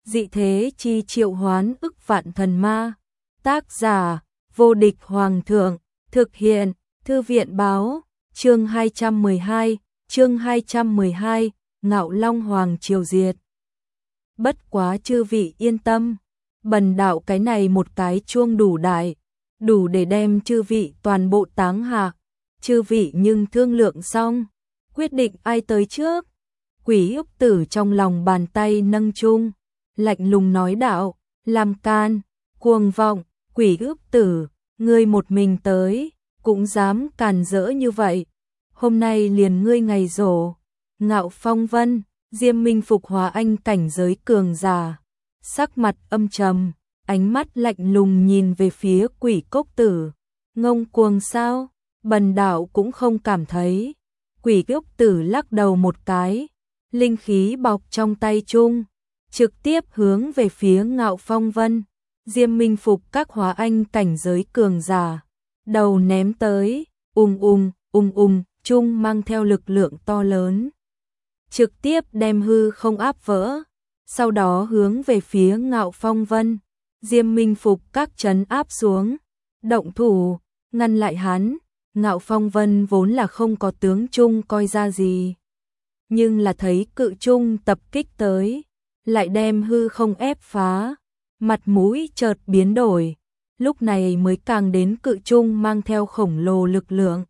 dị thế chi triệu hoán ức vạn thần ma. Tác giả, vô địch hoàng thượng, thực hiện, thư viện báo, chương 212, Ngạo Long Hoàng triều diệt. Bất quá chư vị yên tâm, bần đạo cái này một cái chuông đủ đại, đủ để đem chư vị toàn bộ táng hạ. Chư vị nhưng thương lượng xong, quyết định ai tới trước. Quỷ Úc Tử trong lòng bàn tay nâng chung, lạnh lùng nói đạo, làm can, cuồng vọng, Quỷ Úc Tử, ngươi một mình tới, cũng dám càn rỡ như vậy. Hôm nay liền ngươi ngày rỗ. Ngạo Phong Vân, Diêm Minh phục hóa anh cảnh giới cường giả, sắc mặt âm trầm, ánh mắt lạnh lùng nhìn về phía Quỷ Cốc Tử. Ngông cuồng sao? Bần đạo cũng không cảm thấy. Quỷ Cốc Tử lắc đầu một cái, linh khí bọc trong tay chung, trực tiếp hướng về phía Ngạo Phong Vân, Diêm Minh phục các hóa anh cảnh giới cường giả, đầu ném tới, chung mang theo lực lượng to lớn, trực tiếp đem hư không áp vỡ, sau đó hướng về phía Ngạo Phong Vân, Diêm Minh phục các trấn áp xuống, động thủ, ngăn lại hắn. Ngạo Phong Vân vốn là không có tướng chung coi ra gì, nhưng là thấy cự chung tập kích tới, lại đem hư không ép phá, mặt mũi chợt biến đổi, lúc này mới càng đến cự chung mang theo khổng lồ lực lượng.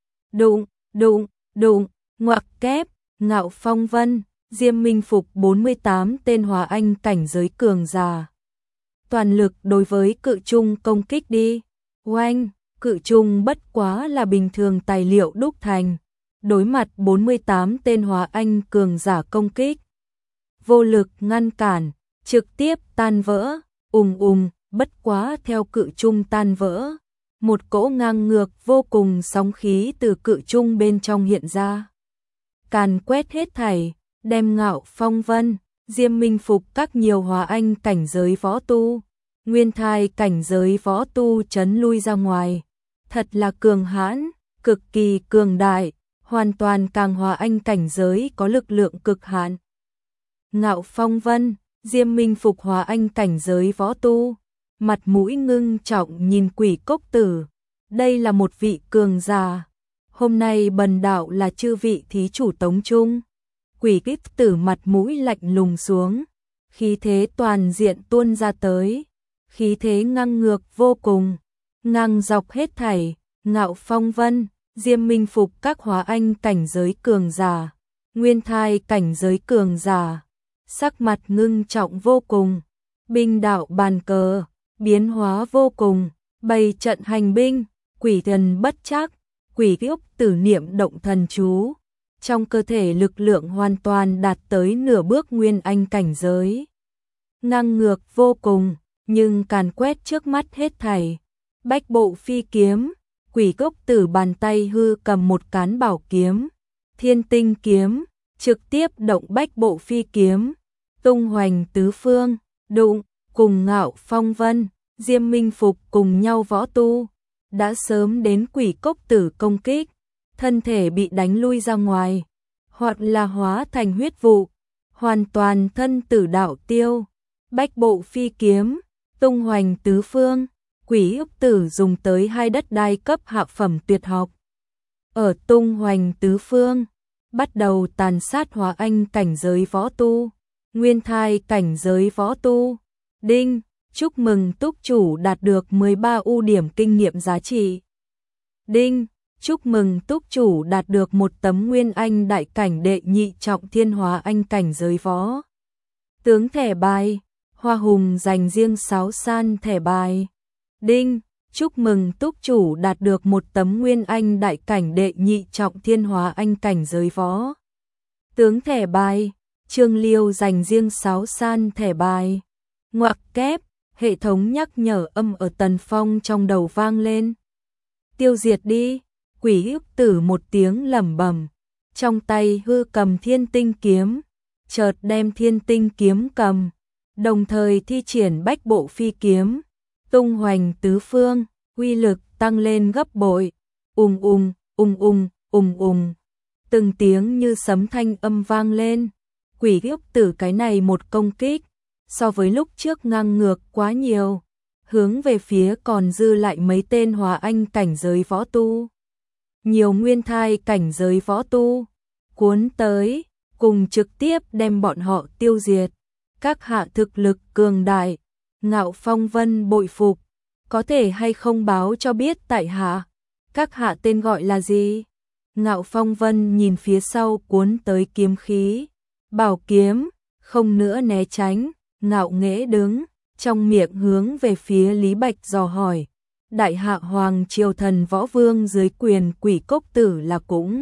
Đụng, ngoặc kép, Ngạo Phong Vân, Diêm Minh phục 48 tên hóa anh cảnh giới cường giả. Toàn lực đối với cự chung công kích đi, oanh. Cự chung bất quá là bình thường tài liệu đúc thành, đối mặt 48 tên hóa anh cường giả công kích, vô lực ngăn cản, trực tiếp tan vỡ, bất quá theo cự chung tan vỡ, một cỗ ngang ngược vô cùng sóng khí từ cự chung bên trong hiện ra, càn quét hết thảy, đem Ngạo Phong Vân, Diêm Minh phục các nhiều hóa anh cảnh giới võ tu, nguyên thai cảnh giới võ tu trấn lui ra ngoài. Thật là cường hãn, cực kỳ cường đại, hoàn toàn càng hóa anh cảnh giới có lực lượng cực hạn. Ngạo Phong Vân, Diêm Minh phục hóa anh cảnh giới võ tu, mặt mũi ngưng trọng nhìn Quỷ Cốc Tử, đây là một vị cường giả. Hôm nay bần đạo là chư vị thí chủ tống chung. Quỷ Cốc Tử mặt mũi lạnh lùng xuống, khí thế toàn diện tuôn ra tới, khí thế ngang ngược vô cùng. Ngang dọc hết thảy, Ngạo Phong Vân, Diêm Minh phục các hóa anh cảnh giới cường giả, nguyên thai cảnh giới cường giả, sắc mặt ngưng trọng vô cùng, binh đạo bàn cờ, biến hóa vô cùng, bày trận hành binh, quỷ thần bất trắc, Quỷ Úc Tử niệm động thần chú, trong cơ thể lực lượng hoàn toàn đạt tới nửa bước nguyên anh cảnh giới. Ngang ngược vô cùng, nhưng càn quét trước mắt hết thảy. Bách bộ phi kiếm, Quỷ Cốc Tử bàn tay hư cầm một cán bảo kiếm, Thiên Tinh kiếm, trực tiếp động bách bộ phi kiếm, tung hoành tứ phương, cùng Ngạo Phong Vân, Diêm Minh phục cùng nhau võ tu, đã sớm đến Quỷ Cốc Tử công kích, thân thể bị đánh lui ra ngoài, hoặc là hóa thành huyết vụ, hoàn toàn thân tử đạo tiêu, bách bộ phi kiếm, tung hoành tứ phương. Quỷ Úc Tử dùng tới hai đất đai cấp hạ phẩm tuyệt học. Ở tung hoành tứ phương, bắt đầu tàn sát hóa anh cảnh giới võ tu, nguyên thai cảnh giới võ tu. Đinh, chúc mừng túc chủ đạt được 13 ưu điểm kinh nghiệm giá trị. Đinh, chúc mừng túc chủ đạt được một tấm nguyên anh đại cảnh đệ nhị trọng thiên hóa anh cảnh giới võ. Tướng thẻ bài, hoa hùng dành riêng 6 san thẻ bài. Đinh, chúc mừng túc chủ đạt được một tấm nguyên anh đại cảnh đệ nhị trọng thiên hóa anh cảnh giới võ. Tướng thẻ bài, Trương Liêu dành riêng 6 san thẻ bài. Ngoặc kép, hệ thống nhắc nhở âm ở Tần Phong trong đầu vang lên. Tiêu diệt đi, Quỷ Úc Tử một tiếng lẩm bẩm, trong tay hư cầm Thiên Tinh kiếm, chợt đem Thiên Tinh kiếm cầm, đồng thời thi triển bách bộ phi kiếm. Tung hoành tứ phương, uy lực tăng lên gấp bội, từng tiếng như sấm thanh âm vang lên. Quỷ Úc Tử cái này một công kích, so với lúc trước ngang ngược quá nhiều, hướng về phía còn dư lại mấy tên hóa anh cảnh giới võ tu. Nhiều nguyên thai cảnh giới võ tu, cuốn tới, cùng trực tiếp đem bọn họ tiêu diệt. Các hạ thực lực cường đại, Ngạo Phong Vân bội phục, có thể hay không báo cho biết tại hạ, các hạ tên gọi là gì? Ngạo Phong Vân nhìn phía sau cuốn tới kiếm khí, bảo kiếm, không nữa né tránh, ngạo nghễ đứng, trong miệng hướng về phía Lý Bạch dò hỏi. Đại hạ Hoàng Triều Thần Võ Vương dưới quyền Quỷ Cốc Tử là cũng.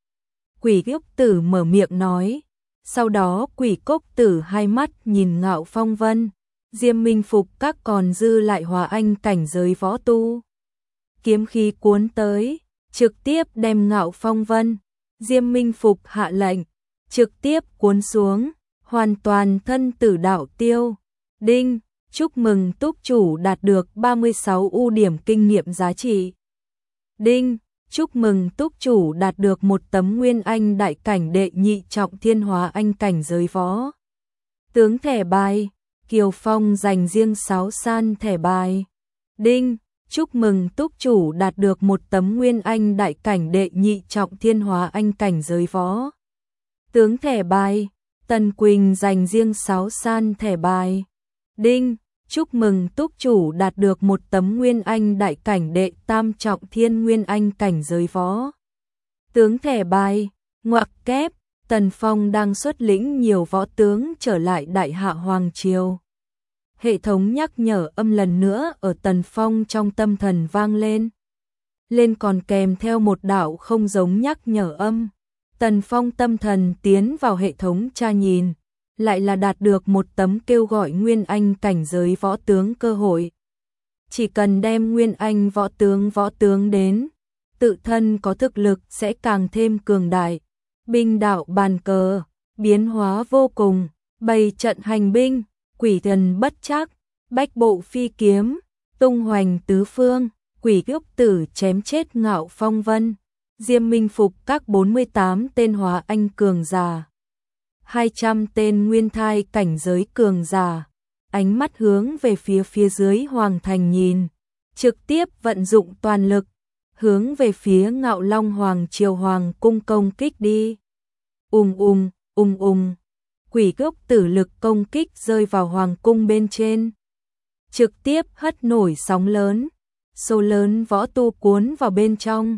Quỷ Cốc Tử mở miệng nói, sau đó Quỷ Cốc Tử hai mắt nhìn Ngạo Phong Vân, Diêm Minh Phục các còn dư lại hóa anh cảnh giới võ tu. Kiếm khí cuốn tới, trực tiếp đem Ngạo Phong Vân, Diêm Minh Phục hạ lệnh, trực tiếp cuốn xuống, hoàn toàn thân tử đạo tiêu. Đinh, chúc mừng túc chủ đạt được 36 ưu điểm kinh nghiệm giá trị. Đinh, chúc mừng túc chủ đạt được một tấm Nguyên Anh đại cảnh đệ nhị trọng thiên hóa anh cảnh giới võ tướng thẻ bài. Kiều Phong dành riêng 6 san thẻ bài. Đinh, chúc mừng túc chủ đạt được một tấm Nguyên Anh đại cảnh đệ nhị trọng thiên hóa anh cảnh giới võ tướng thẻ bài. Tần Quỳnh dành riêng 6 san thẻ bài. Đinh, chúc mừng túc chủ đạt được một tấm Nguyên Anh đại cảnh đệ tam trọng thiên Nguyên Anh cảnh giới võ tướng thẻ bài. Ngoặc kép, Tần Phong đang xuất lĩnh nhiều võ tướng trở lại Đại Hạ Hoàng Triều. Hệ thống nhắc nhở âm lần nữa ở Tần Phong trong tâm thần vang lên. Lên còn kèm theo một đạo không giống nhắc nhở âm. Tần Phong tâm thần tiến vào hệ thống tra nhìn, lại là đạt được một tấm kêu gọi Nguyên Anh cảnh giới võ tướng cơ hội. Chỉ cần đem Nguyên Anh võ tướng đến, tự thân có thực lực sẽ càng thêm cường đại. Binh đạo bàn cờ, biến hóa vô cùng, bày trận hành binh, quỷ thần bất trắc, bách bộ phi kiếm, tung hoành tứ phương, Quỷ Cốc Tử chém chết Ngạo Phong Vân, Diêm Minh Phục các 48 tên hóa anh cường giả, 200 tên nguyên thai cảnh giới cường giả, ánh mắt hướng về phía dưới hoàng thành nhìn, trực tiếp vận dụng toàn lực, hướng về phía Ngạo Long Hoàng Triều Hoàng cung công kích đi. Quỷ Cốc Tử lực công kích rơi vào hoàng cung bên trên, trực tiếp hất nổi sóng lớn, số lớn võ tu cuốn vào bên trong.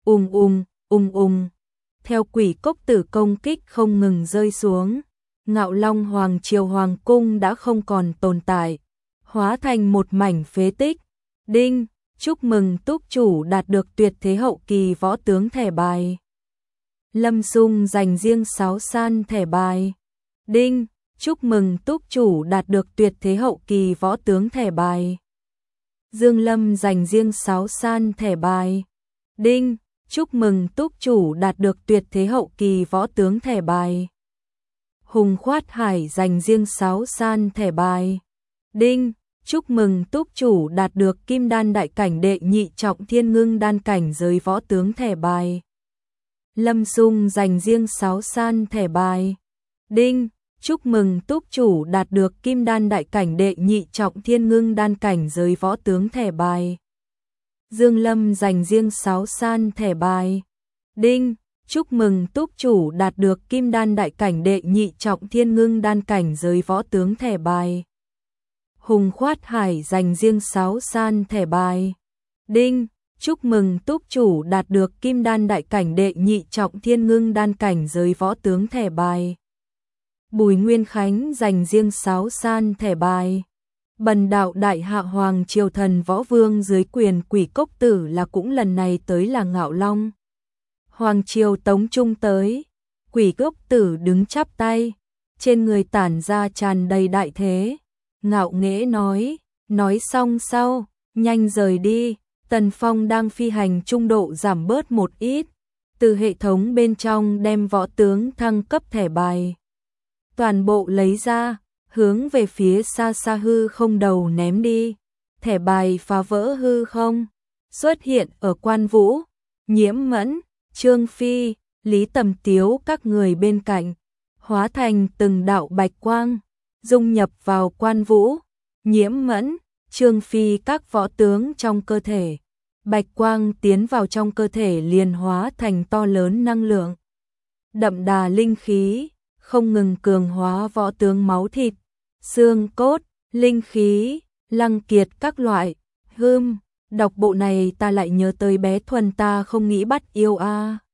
Theo Quỷ Cốc Tử công kích không ngừng rơi xuống, Ngạo Long Hoàng Triều Hoàng cung đã không còn tồn tại, hóa thành một mảnh phế tích. Đinh, chúc mừng túc chủ đạt được tuyệt thế hậu kỳ võ tướng thẻ bài. Lâm Dung dành riêng 6 san thẻ bài. Đinh, chúc mừng túc chủ đạt được tuyệt thế hậu kỳ võ tướng thẻ bài. Dương Lâm dành riêng 6 san thẻ bài. Đinh, chúc mừng túc chủ đạt được tuyệt thế hậu kỳ võ tướng thẻ bài. Hùng Khoát Hải dành riêng 6 san thẻ bài. Đinh, chúc mừng túc chủ đạt được kim đan đại cảnh đệ nhị trọng thiên ngưng đan cảnh giới võ tướng thẻ bài. Lâm Dung dành riêng 6 san thẻ bài. Đinh, chúc mừng túc chủ đạt được kim đan đại cảnh đệ nhị trọng thiên ngưng đan cảnh giới võ tướng thẻ bài. Dương Lâm dành riêng 6 san thẻ bài. Đinh, chúc mừng túc chủ đạt được kim đan đại cảnh đệ nhị trọng thiên ngưng đan cảnh giới võ tướng thẻ bài. Hùng Khoát Hải dành riêng 6 san thẻ bài. Đinh, chúc mừng túc chủ đạt được kim đan đại cảnh đệ nhị trọng thiên ngưng đan cảnh giới võ tướng thẻ bài. Bùi Nguyên Khánh dành riêng 6 san thẻ bài. Bần đạo Đại Hạ Hoàng Triều Thần Võ Vương dưới quyền Quỷ Cốc Tử là cũng lần này tới là Ngạo Long Hoàng Triều Tống Trung tới. Quỷ Cốc Tử đứng chắp tay, trên người tản ra tràn đầy đại thế, ngạo nghễ nói xong sau, nhanh rời đi. Tần Phong đang phi hành trung độ giảm bớt một ít, từ hệ thống bên trong đem võ tướng thăng cấp thẻ bài toàn bộ lấy ra, hướng về phía xa xa hư không đầu ném đi. Thẻ bài phá vỡ hư không, xuất hiện ở Quan Vũ, Nhiễm Mẫn, Trương Phi, Lý Tầm Tiếu các người bên cạnh, hóa thành từng đạo bạch quang, dung nhập vào Quan Vũ, Nhiễm Mẫn, Trương Phi các võ tướng trong cơ thể. Bạch quang tiến vào trong cơ thể liền hóa thành to lớn năng lượng. Đậm đà linh khí, không ngừng cường hóa võ tướng máu thịt, xương cốt, linh khí, lăng kiệt các loại. Đọc bộ này ta lại nhớ tới bé Thuần ta không nghĩ bắt yêu a.